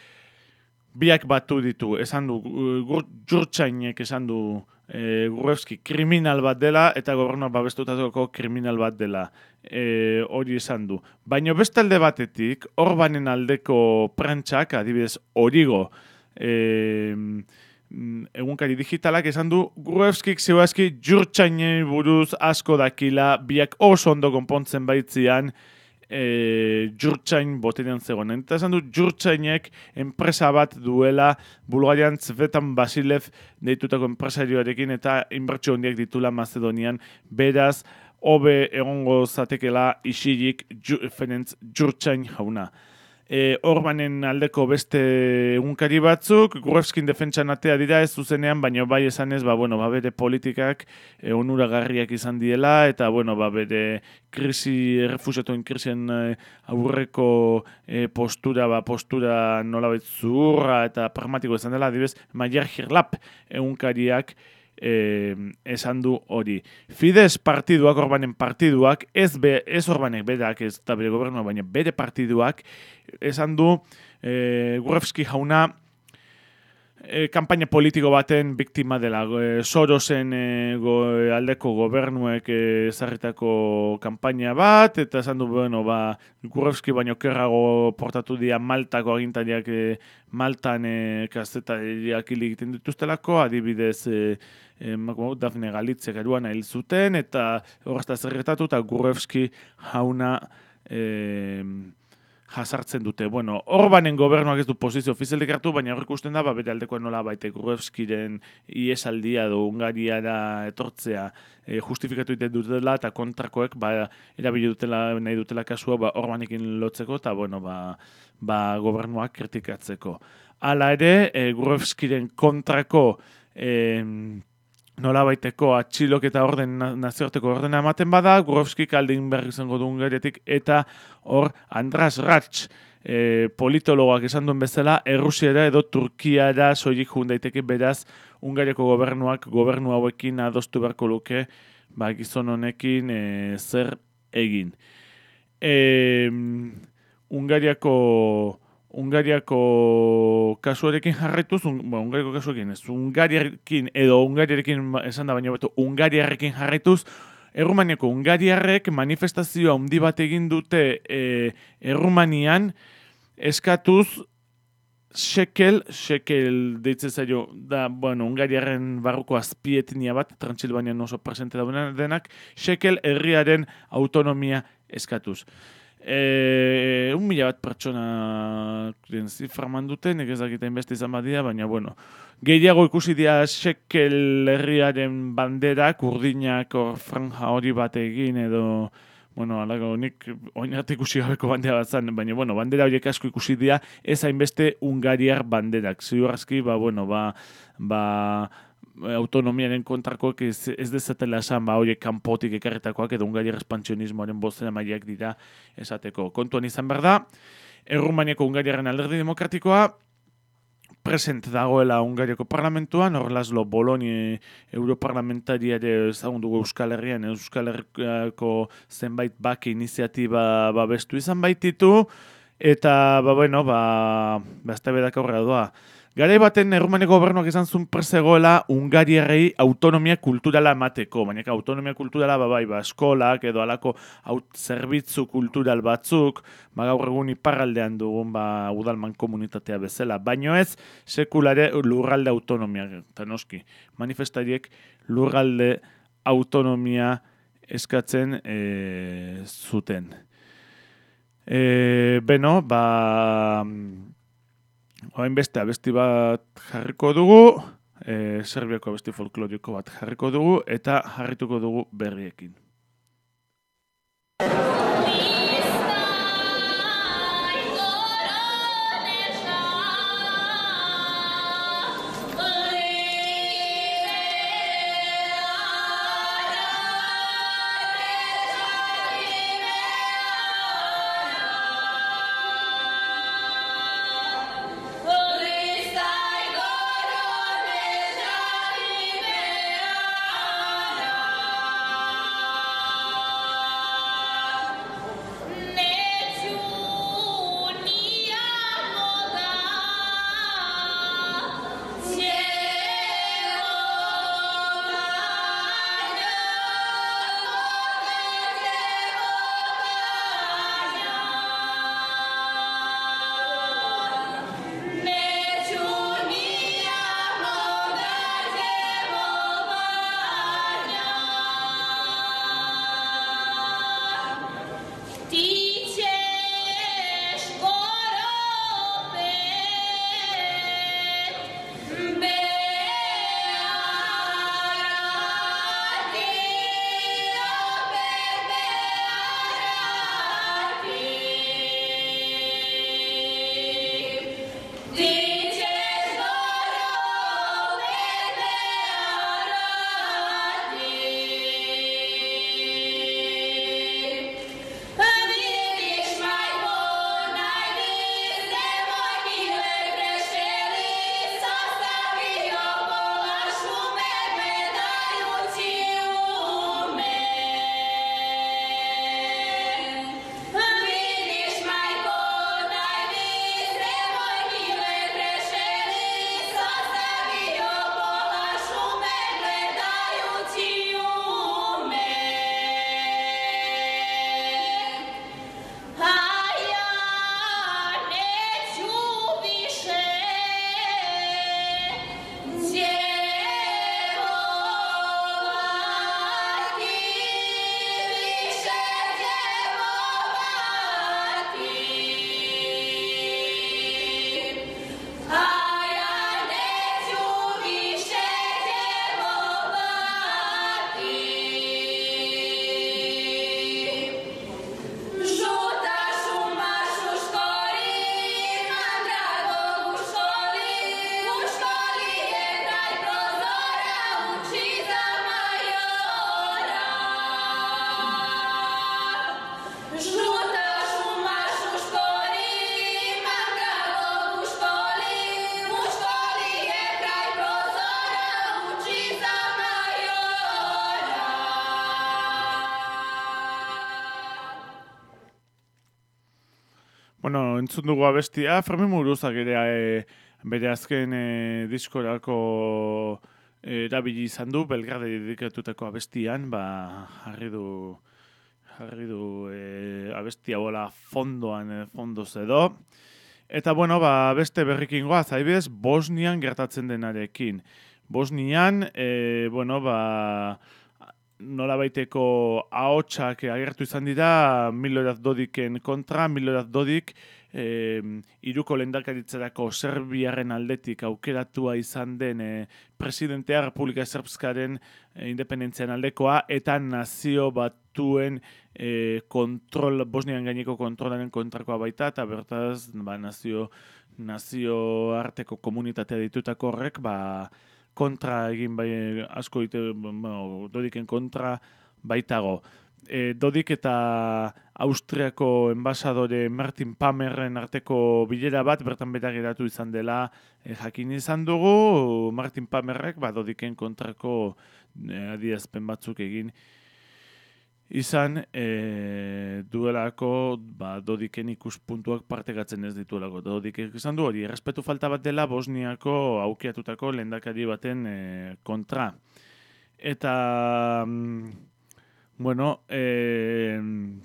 biak batu ditu, esan du, Gyurcsányek esan du, E, Gruevski kriminal bat dela eta gobernua babestutako kriminal bat dela, e, hori esan du. Baina beste alde batetik, Orbanen aldeko prentsak, adibidez Origo, e, egunkari digitalak esan du, Gruevskik zeuazki Gyurcsányi buruz asko dakila, biak oso ondo konpontzen baitzian, E, Gyurcsány boterean zegoen. Eta esan du, Gyurcsányek enpresa bat duela Bulgarian Cvetan Basilev deitutako enpresarioarekin eta inbertsio handiak ditula Mazedonian. Beraz, hobe egongo zatekela isilik Ferenc Gyurcsány jauna. E, Orbanen aldeko beste egunkari batzuk, Gruevskin defentsan atea dira ez zuzenean, baina bai esanez, ba, bueno, ba, bere politikak e, onuragarriak izan diela, eta bueno, ba, bere krisi, errefusiatuen krisien e, aurreko e, postura, ba, postura nolabait zuhurra eta pragmatiko izan dela, adibidez, Magyar Hirlap egunkariak Eh, esan du hori. Fidesz partiduak, Orbanen partiduak, ez, be, ez Orbanek berak, ez da bere gobernua, baina bere partiduak, esan du eh, Gruevski jauna e, kampaina politiko baten biktima dela. E, Sorosen e, go, aldeko gobernuek ezarritako kampaina bat, eta esan du, bueno, ba, Gruevski baino kerrago portatu dira Maltako agintariak e, Maltan e, kazetariak hil egiten dituztelako, adibidez e, e, Dafne Galitzek eruan hil zuten, eta horrezta zerretatu, eta Gruevski jauna e, jasartzen dute. Bueno, Orbanen gobernuak ez du posizio ofizialik hartu, baina horrek usten da, ba, bere aldekoa nola baite Gruevskiren iesaldia do Hungariara etortzea e, justifikatu iten dutela, eta kontrakoek ba, erabili dutela, nahi dutela kasua ba, Orbanekin lotzeko, eta bueno, ba, ba, gobernuak kritikatzeko. Hala ere, e, Gruevskiren kontrako e, nola baiteko atxilok eta orden nazioarteko ordena ematen bada, Gruevskik aldin behar izango du Hungariatik, eta hor Andras Ratz e, politologoak esan duen bezala, Errusiara edo Turkiara soilik jun daiteke, beraz Hungariako gobernuak gobernu hauekin adostu beharko luke, ba, gizon honekin e, zer egin. E, Hungariako Hungariako kasuarekin jarraituz, un, ba, Hungariako kasuarekin ez, Hungariarekin edo Hungariarekin esan da baina beto, Hungariarekin jarraituz, Errumaniako Hungariarrek manifestazioa handi bat egin dute e, Errumanian eskatuz Shekel, Shekel deitzen zaio, da, bueno, Hungariaren barruko azpietnia bat, Transilvanian oso presente da denak, Shekel herriaren autonomia eskatuz. E, un mila bat pertsona den zifra manduten, nik ezakiten beste izan badia, baina, bueno, gehiago ikusi dira Shekel herriaren banderak, urdinak or franja hori bat egin edo, bueno, alako nik oinat ikusi gabeko bandera bat zan, baina, bueno, bandera horiek asko ikusi dira, ez hainbeste ungariar banderak. Ziur aski, ba, bueno, ba, ba, autonomiaren kontrakoak ez, ez dezatela esan, ba, horiek kanpotik ekarretakoak edo ungariar espantzionismoaren bozena mailak dira esateko. Kontuan izan behar da, Errumaniako Ungariaren alderdi demokratikoa present dagoela Ungariako parlamentuan, hor Laszlo Boloni europarlamentari ere ezagun dugu Euskal Herrian, Euskal Herriko zenbait bake iniziatiba babestu izan baititu, eta, ba, bueno, ba, beste bedak aurrera doa. Garai baten Errumaniako gobernuak izan zuen prezegoela Ungariarrei autonomia kulturala emateko, baina autonomia kulturala ba, bai, ba, eskolak edo alako aut, zerbitzu kultural batzuk, ba, gaur egun iparraldean dugun ba, udalman komunitatea bezala, baino ez sekulare lurralde autonomia, eta noski, manifestariek lurralde autonomia eskatzen e, zuten. E, beno, ba... Oain beste abesti bat jarriko dugu, e, Serbiako abesti folkloriko bat jarriko dugu, eta jarrituko dugu berriekin. Bueno, entzun dugu abestia, Fermin Muguruzak ere e, bere azken e, diskorako erabili izan du, Belgrade dedikatutako abestian, ba, jarri du, jarri du e, abestia bola fondoan, e, fondoz edo. Eta, bueno, ba, beste berrikin goaz, adibidez, Bosnian gertatzen denarekin. Bosnian, e, bueno, ba, nolabaiteko ahotsak agertu izan dira Milorad Dodiken kontra. Milorad Dodik E, iruko lehendakaritzarako Serbiaren aldetik aukeratua izan den e, presidentea Republika Srpskaren e, independentzian aldekoa eta nazio batuen e, kontrol, Bosnian gaineko kontrolaren kontrakoa baita, eta bertaz ba, nazio, nazio arteko komunitatea ditutako horrek ba, kontra egin bai asko ite, bueno, Dodiken kontra baitago. E, Dodik eta Austriako enbasadore Martin Pamerren arteko bilera bat bertan bera geratu izan dela e, jakin izan dugu. Martin Pamerrek ba, Dodiken kontrako e, adierazpen batzuk egin izan e, duelako ba, Dodiken ikuspuntuak partekatzen ez dituelako. Dodikek izan du hori, errespetu falta bat dela Bosniako aukeratutako lehendakari baten e, kontra. Eta... Bueno, eh,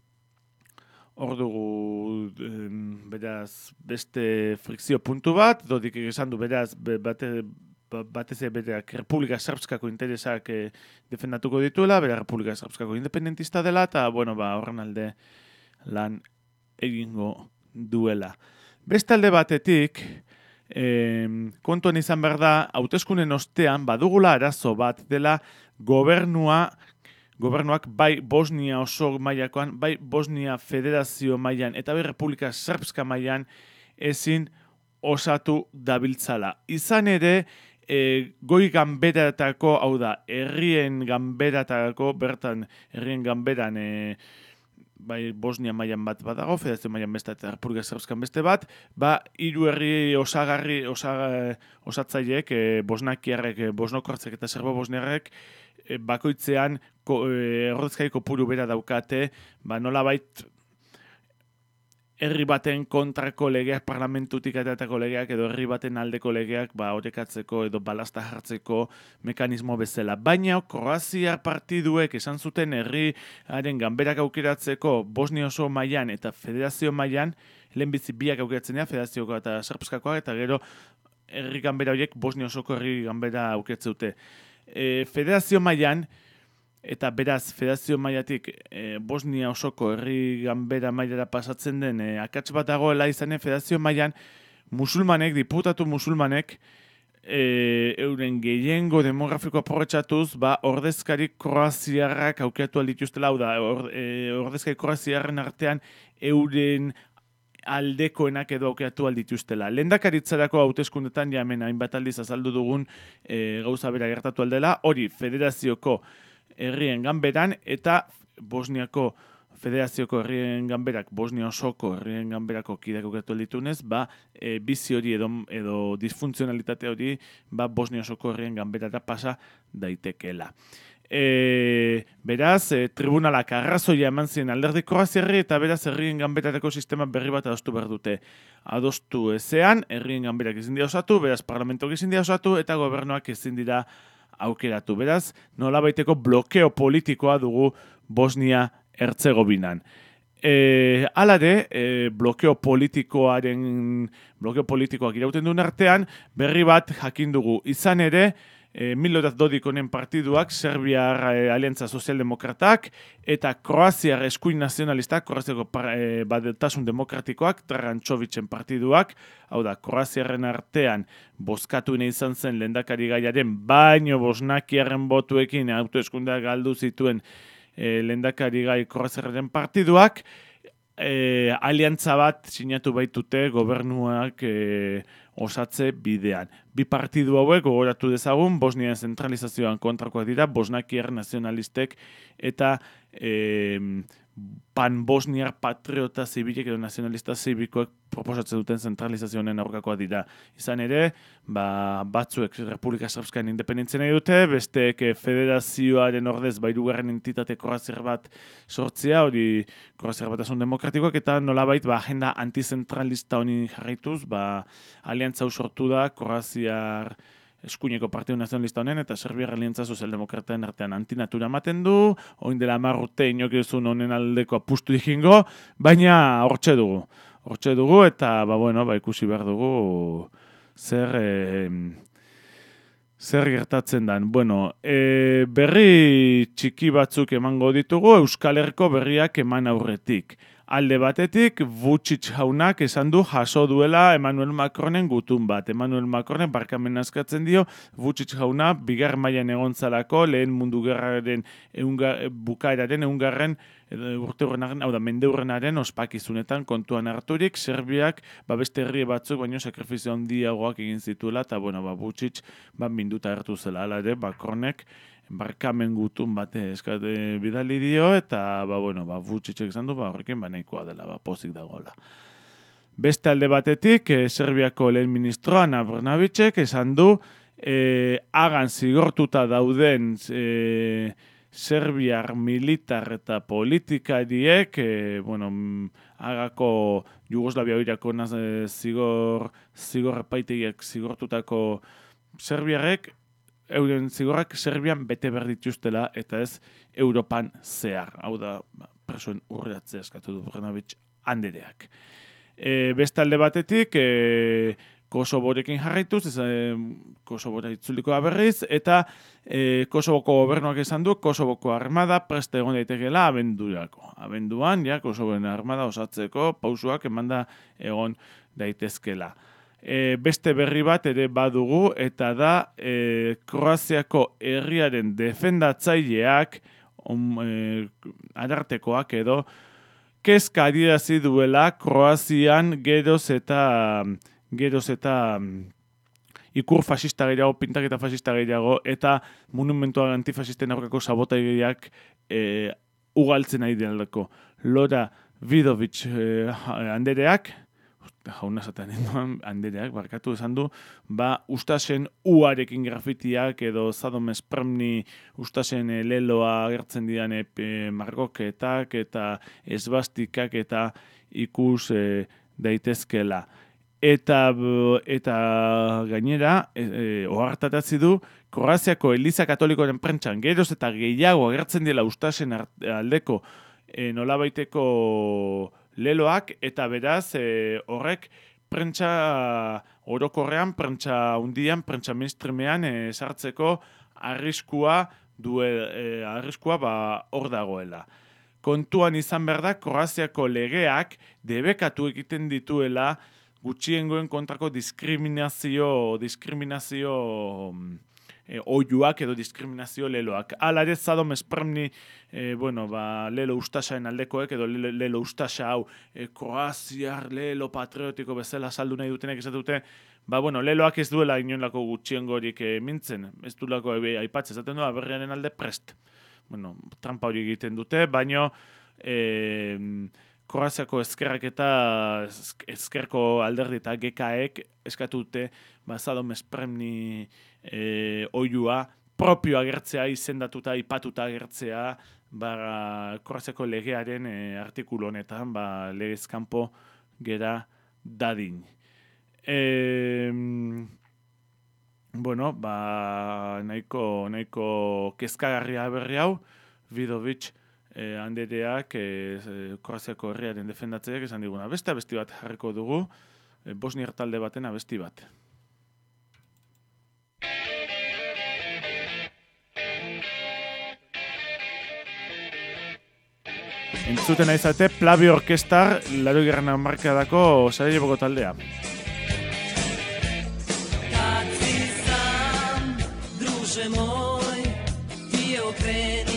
hor dugu eh, beraz beste frikzio puntu bat, Dodik esan du beraz bate, batez berak Republika Srpskako interesak eh, defendatuko dituela, bera Republika Srpskako independentista dela, eta bueno, ba, horren alde lan egingo duela. Beste alde batetik, eh, kontuan izan behar da, hauteskunen ostean badugula arazo bat dela gobernua Gobernuak bai Bosnia oso mailakoan, bai Bosnia Federazio mailan eta bai Republika Srpska mailan ezin osatu dabiltzala. Izan ere, e, goi ganberatako, hau da, herrien ganberatako, bertan herrien ganberan, e, bai Bosnia mailan bat badago, Federazio mailan beste eta Republika Srpskan beste bat, ba hiru herri osagarri, osaga, osatzaileek, e, bosnakiarrek, e, bosnokortzek eta serbo-bosniarrek, bakoitzean ordezkari kopuru bera daukate, ba nolabait herri baten kontrako legeak, parlamentutik ateratako legeak edo herri baten aldeko legeak ba orekatzeko edo balasta jartzeko mekanismo bezala. Baina Kroaziar partiduek esan zuten herriaren ganberak aukeratzeko Bosnia oso mailan eta Federazio mailan, lehenbizi biak aukeratzen dira, Federazioko eta Srpskakoak, eta gero herri ganbera horiek Bosnia osoko herri ganbera aukeratzen dute. E, Federazio mailan, eta beraz Federazio mailatik e, Bosnia osoko herri ganbera mailara pasatzen den e, akats bat dagoela izanen Federazio mailan musulmanek, diputatu musulmanek e, euren gehiengo demografiko aprobetxatuz, ba, ordezkari kroaziarrak aukeratu aldituztela, hau da, or, e, ordezkari kroaziarren artean euren aldekoenak edo aukeratu aldituztela. Lehendakaritzarako hauteskundetan ja hemen hainbat aldiz azaldu dugun e, gauza bera gertatu aldela, hori Federazioko herrien ganberan eta Bosniako Federazioko herrien ganberak, Bosnia osoko herrien ganberako kideak aukeratu alditunez, ba, e, bizi hori edo, edo disfuntzionalitate hori ba, Bosnia osoko herrien ganberara pasa daitekela. E, beraz, e, tribunalak arrazoia eman ziren alderdi kroaziarri eta beraz herrien ganberatako sistema berri bat adostu behar dute. Adostu ezean, herrien ganberak ezin dira osatu, beraz parlamentok ezin dira osatu eta gobernuak ezin dira aukeratu. Beraz, nolabaiteko blokeo politikoa dugu Bosnia-Hertzegovinan. E, alare, e, blokeo politikoaren blokeo politikoak irauten duen artean, berri bat jakin dugu. Izan ere, E, Milorad Dodik honen partiduak, Serbiar e, Aliantza Sozialdemokratak eta Kroaziar Eskuin Nazionalistak, Kroaziako e, Badetasun Demokratikoak, Trantxovitzen partiduak, hau da, Kroaziarren artean bozkatu nahi izan zen lehendakari gaiaren, baino bosnakiarren botuekin autoeskundeak galdu zituen e, lehendakari gai Kroaziarren partiduak, e, aliantza bat sinatu baitute gobernuak e, osatze bidean. Bi partidu hauek gogoratu dezagun, Bosnian zentralizazioan kontrakoak dira, bosnakiar nazionalistek eta e, pan-bosniar patriota zibilek edo nazionalista zibikoek proposatzen duten zentralizazioen aurkakoa dira. Izan ere, ba, batzuek Republika Srpskan independentzia nahi dute, besteek federazioaren ordez bairugarren entitate kroaziar bat sortzea, hori kroaziar batasun demokratikoak, eta nolabait ba, agenda antizentralista honi jarraituz, ba, aliantza hau sortu da, Kroaziar eskuineko Partidu Nazionalista honen eta Serbiar Aliantza Sozialdemokraten artean antinatura ematen du, oin dela hamar urte inokizun honen aldeko apustu dikingo, baina hortxe dugu. Hortxe dugu eta ba, bueno, ba, ikusi behar dugu zer, eh, zer gertatzen dan. Bueno, e, berri txiki batzuk emango ditugu Euskal Herriko berriak eman aurretik. Alde batetik, Vučić jaunak esan du jaso duela Emmanuel Macronen gutun bat. Emmanuel Macronen barkamena eskatzen dio, Vučić jauna bigar mailan egon zalako, lehen mundu gerraren bukaeraren eungarren urte horrenaren, hau da, mende horrenaren ospakizunetan kontuan harturik, Serbiak ba, beste herri batzuk baino sakrifizio handiagoak egin zituela, eta bueno, ba, Vučić ba, minduta hartu zela, ala ere, Macronek barkamen gutun bate eskate bidali dio, eta ba, bueno, ba, Vučićek esan du, ba, horrekin ba, nahikoa dela, ba, pozik dagoela. Beste alde batetik, eh, Serbiako lehen ministroa, Ana Brnabicek, esan du, eh, hagan zigortuta dauden eh, serbiar militar eta politikariek, eh, bueno, hagako Jugoslavia oirako naz, eh, zigor, zigor epaitegiak zigortutako serbiarek, euren zigorrak Serbian bete behar dituztela eta ez Europan zehar. Hau da, presoen urratzea eskatu du Brnabić andereak. E, beste alde batetik, e, Kosovorekin jarraituz, ez, e, Kosovora itzuliko berriz, eta e, Kosovoko gobernuak esan du, Kosovoko armada preste egon daitekeela abendurako. Abenduan, ja, Kosovoen armada osatzeko pausuak emanda egon daitezkela. E, beste berri bat ere badugu, eta da e, Kroaziako herriaren defendatzaileak, on, e, arartekoak edo, kezka adierazi duela Kroazian geroz eta geroz eta ikur fascista gehiago, pintaketa fascista gehiago, eta monumentua antifasisten aurkako sabotaileak e, ugaltzen ari delako. Lora Vidovic e, andereak, jauna zaten andereak, barkatu esan du, ba, ustasen uarekin grafitiak edo Zadom Spremni ustasen leloa agertzen dian e, margoketak eta esbastikak eta ikus e, daitezkela. Eta, eta gainera, e, e, ohartarazi du, Kroaziako Eliza Katolikoaren prentsan geroz eta gehiago agertzen dela ustasen aldeko e, nolabaiteko leloak, eta beraz e, horrek prentsa orokorrean, prentsa hundian, prentsa mainstreamean e, sartzeko arriskua due, e, arriskua ba hor dagoela. Kontuan izan behar da, Kroaziako legeak debekatu egiten dituela gutxiengoen kontrako diskriminazio, diskriminazio e, oiuak edo diskriminazio leloak. Hala ere Zadom Spremni, e, bueno, ba, lelo ustasaen aldekoek edo lelo, lelo ustasa hau, e, Kroaziar lelo patriotiko bezala saldu nahi dutenek esatute, ba, bueno, leloak ez duela inolako gutxiengorik e, mintzen, ez duelako e, aipatzen, esaten du, berriaren alde prest. Bueno, trampa hori egiten dute, baino e, Kroaziako ezkerrak eta ezkerko alderdi eta G K ek eskatu dute ba, Zadom Spremni e, oiua propio agertzea, izendatuta, ipatuta agertzea ba, Kroaziako legearen e, artikulu honetan ba, legez kanpo gera dadin. E, bueno, ba, nahiko, nahiko kezkagarria berri hau, Vidovic Eh, andereak eh, Kroaziako herriaren defendatzeak esan diguna. Beste abesti bat jarriko dugu, eh, bosniar talde baten abesti bat. Entzuten aizate, Plavi Orkestar, laurogeigarren hamarkadako Sarajevoko taldea. Kad si sam, druže moj, ti okreni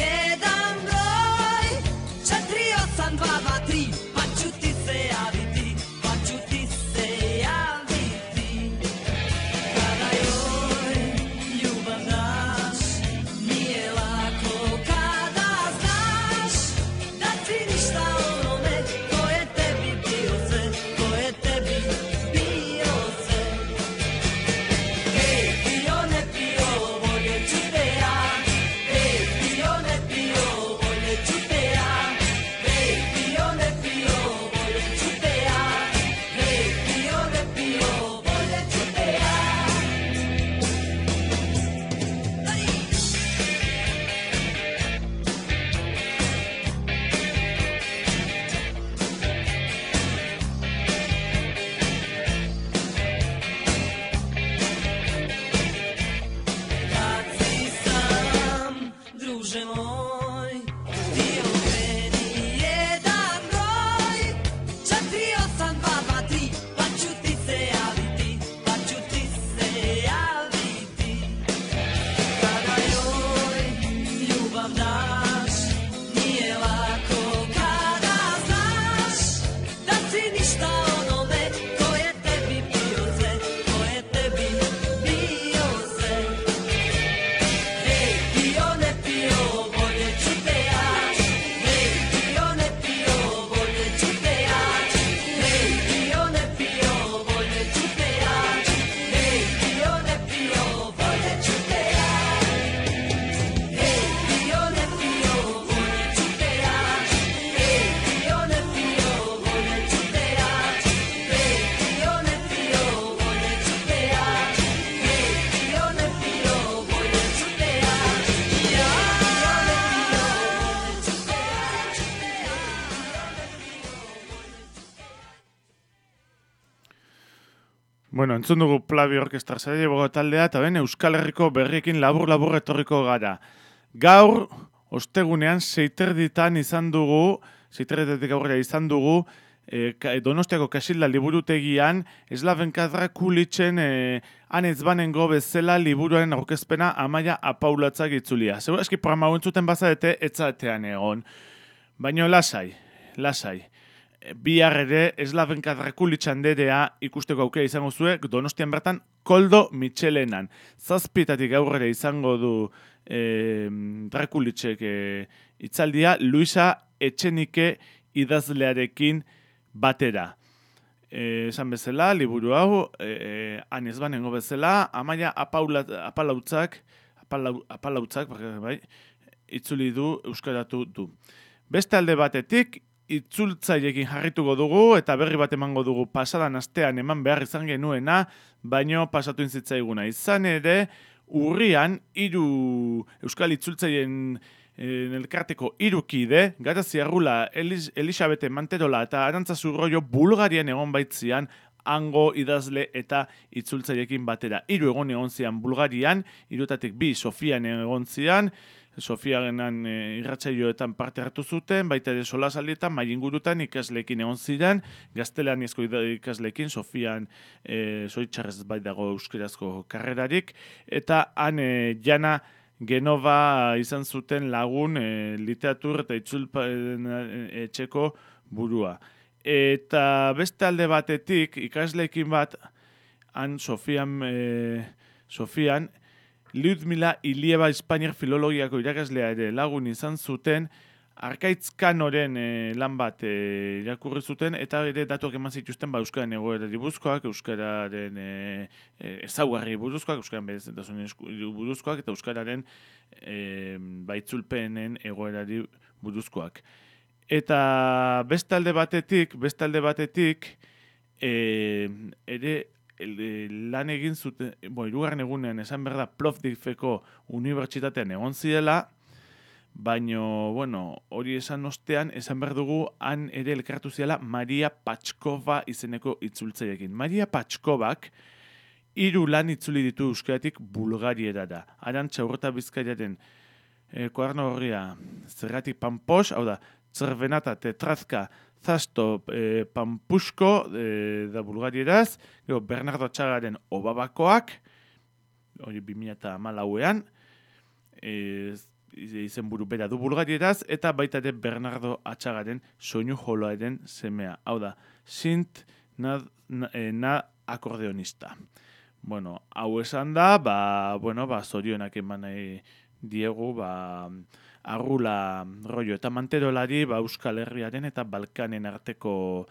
dva, dva, tri, pa ću ti se javiti, pa ću ti se javiti. Kada joj ljubav daš, nije lako kada znaš da ti ništa onome ko je tebi bio sve, ko je tebi Bueno, entzun dugu Plabi Orkestra Sarajevo taldea, eta ben Euskal Herriko berriekin labur-labur etorriko gara. Gaur, ostegunean, seiterditan izan dugu, seiterditik aurrera izan dugu, e, Donostiako Kasilda liburutegian, Slavenka Drakulitzen e, anez banengo bezala liburuaren aurkezpena Amaia Apaulatzak itzulia. Zego eski programa guntzuten bazarete, etzatean egon. Baina lasai, lasai. Bihar ere Slavenka Drakulitzen derea ikusteko aukera izango zuek Donostian bertan Koldo Michelenan. Zazpitatik aurrera izango du e, Drakulitzek e, itzaldia Luisa Etxenike idazlearekin batera. E, esan bezala, liburu hau, e, e, anez banengo bezala, Amaia Apaula, Apalautzak, Apalau, Apalautzak, bai, itzuli du, euskaratu du. Beste alde batetik, itzultzailekin jarrituko dugu eta berri bat emango dugu pasadan astean eman behar izan genuena, baino pasatu inzitzaiguna. Izan ere, urrian, hiru euskal itzultzaileen elkarteko irukide, Garazi Arrula, Elis, Elisabete Manterola eta Arantza Zurroio Bulgarian egon baitzian, hango idazle eta itzultzailekin batera. Hiru egon egon zian Bulgarian, hirutatik bi Sofian egon zian, Sofiarenan e, irratsaioetan parte hartu zuten, baita ere solasaldietan, mai ingurutan ikasleekin egon ziren, gaztelaniazko ikasleekin, Sofian e, zoritxarrez bai dago euskerazko karrerarik, eta han e, Jana Genova izan zuten lagun e, literatur eta itzulpen etxeko burua. Eta beste alde batetik, ikasleekin bat, han Sofian, e, Sofian, Liudmila Ilieba Espainiar filologiako irakaslea ere lagun izan zuten, Arkaitz Kanoren e, lan bat e, irakurri zuten, eta ere datuak eman zituzten ba, Euskararen egoerari buruzkoak, Euskararen e, e, ezaugarri buruzkoak, Euskararen berezentasunen buruzkoak, eta Euskararen e, baitzulpenen egoerari buruzkoak. Eta beste alde batetik, beste alde batetik, e, ere, El, lan egin zuten, bo, irugarren egunean esan behar da Plovdiveko unibertsitatean egon zirela, baino, bueno, hori esan ostean, esan behar dugu, han ere elkartu zirela Maria Patskova izeneko itzultzaileekin. Maria Patskovak hiru lan itzuli ditu euskaratik Bulgariera da. Arantxa Urta Bizkaiaren e, koarno horria zergatik Pampos, hau da, Zervenata, Tetrazka, Zasto, e, Pampusko, e, da Bulgarieraz, gero Bernardo Atxagaren Obabakoak, hori bi mila hamalauean, e, izen buru bera du Bulgarieraz, eta baita ere Bernardo Atxagaren soinu joloaren semea. Hau da, sint na, na, e, na akordeonista. Bueno, hau esan da, ba, bueno, ba, zorionak eman nahi diegu, ba, Arrula rollo eta Manterolari ba, Euskal Herriaren eta Balkanen arteko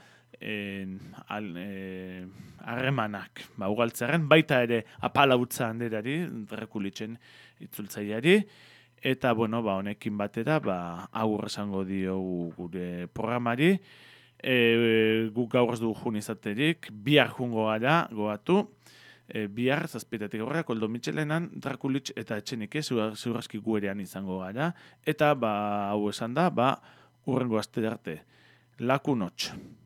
harremanak e, ba, ugaltzearen, baita ere Apalautza handerari, Drakulitzen itzultzaileari, eta bueno, ba, honekin batera ba, agur esango diogu gure programari, e, guk gaur ez dugu jun izaterik, bihar jungo gara, goatu, E, bihar, zazpitatik aurrera, Koldo Michelenan, Drakulitz eta Etxenike, ziurraski guerean izango gara, eta ba, hau esan da, ba, urrengo aste arte. Laku notx.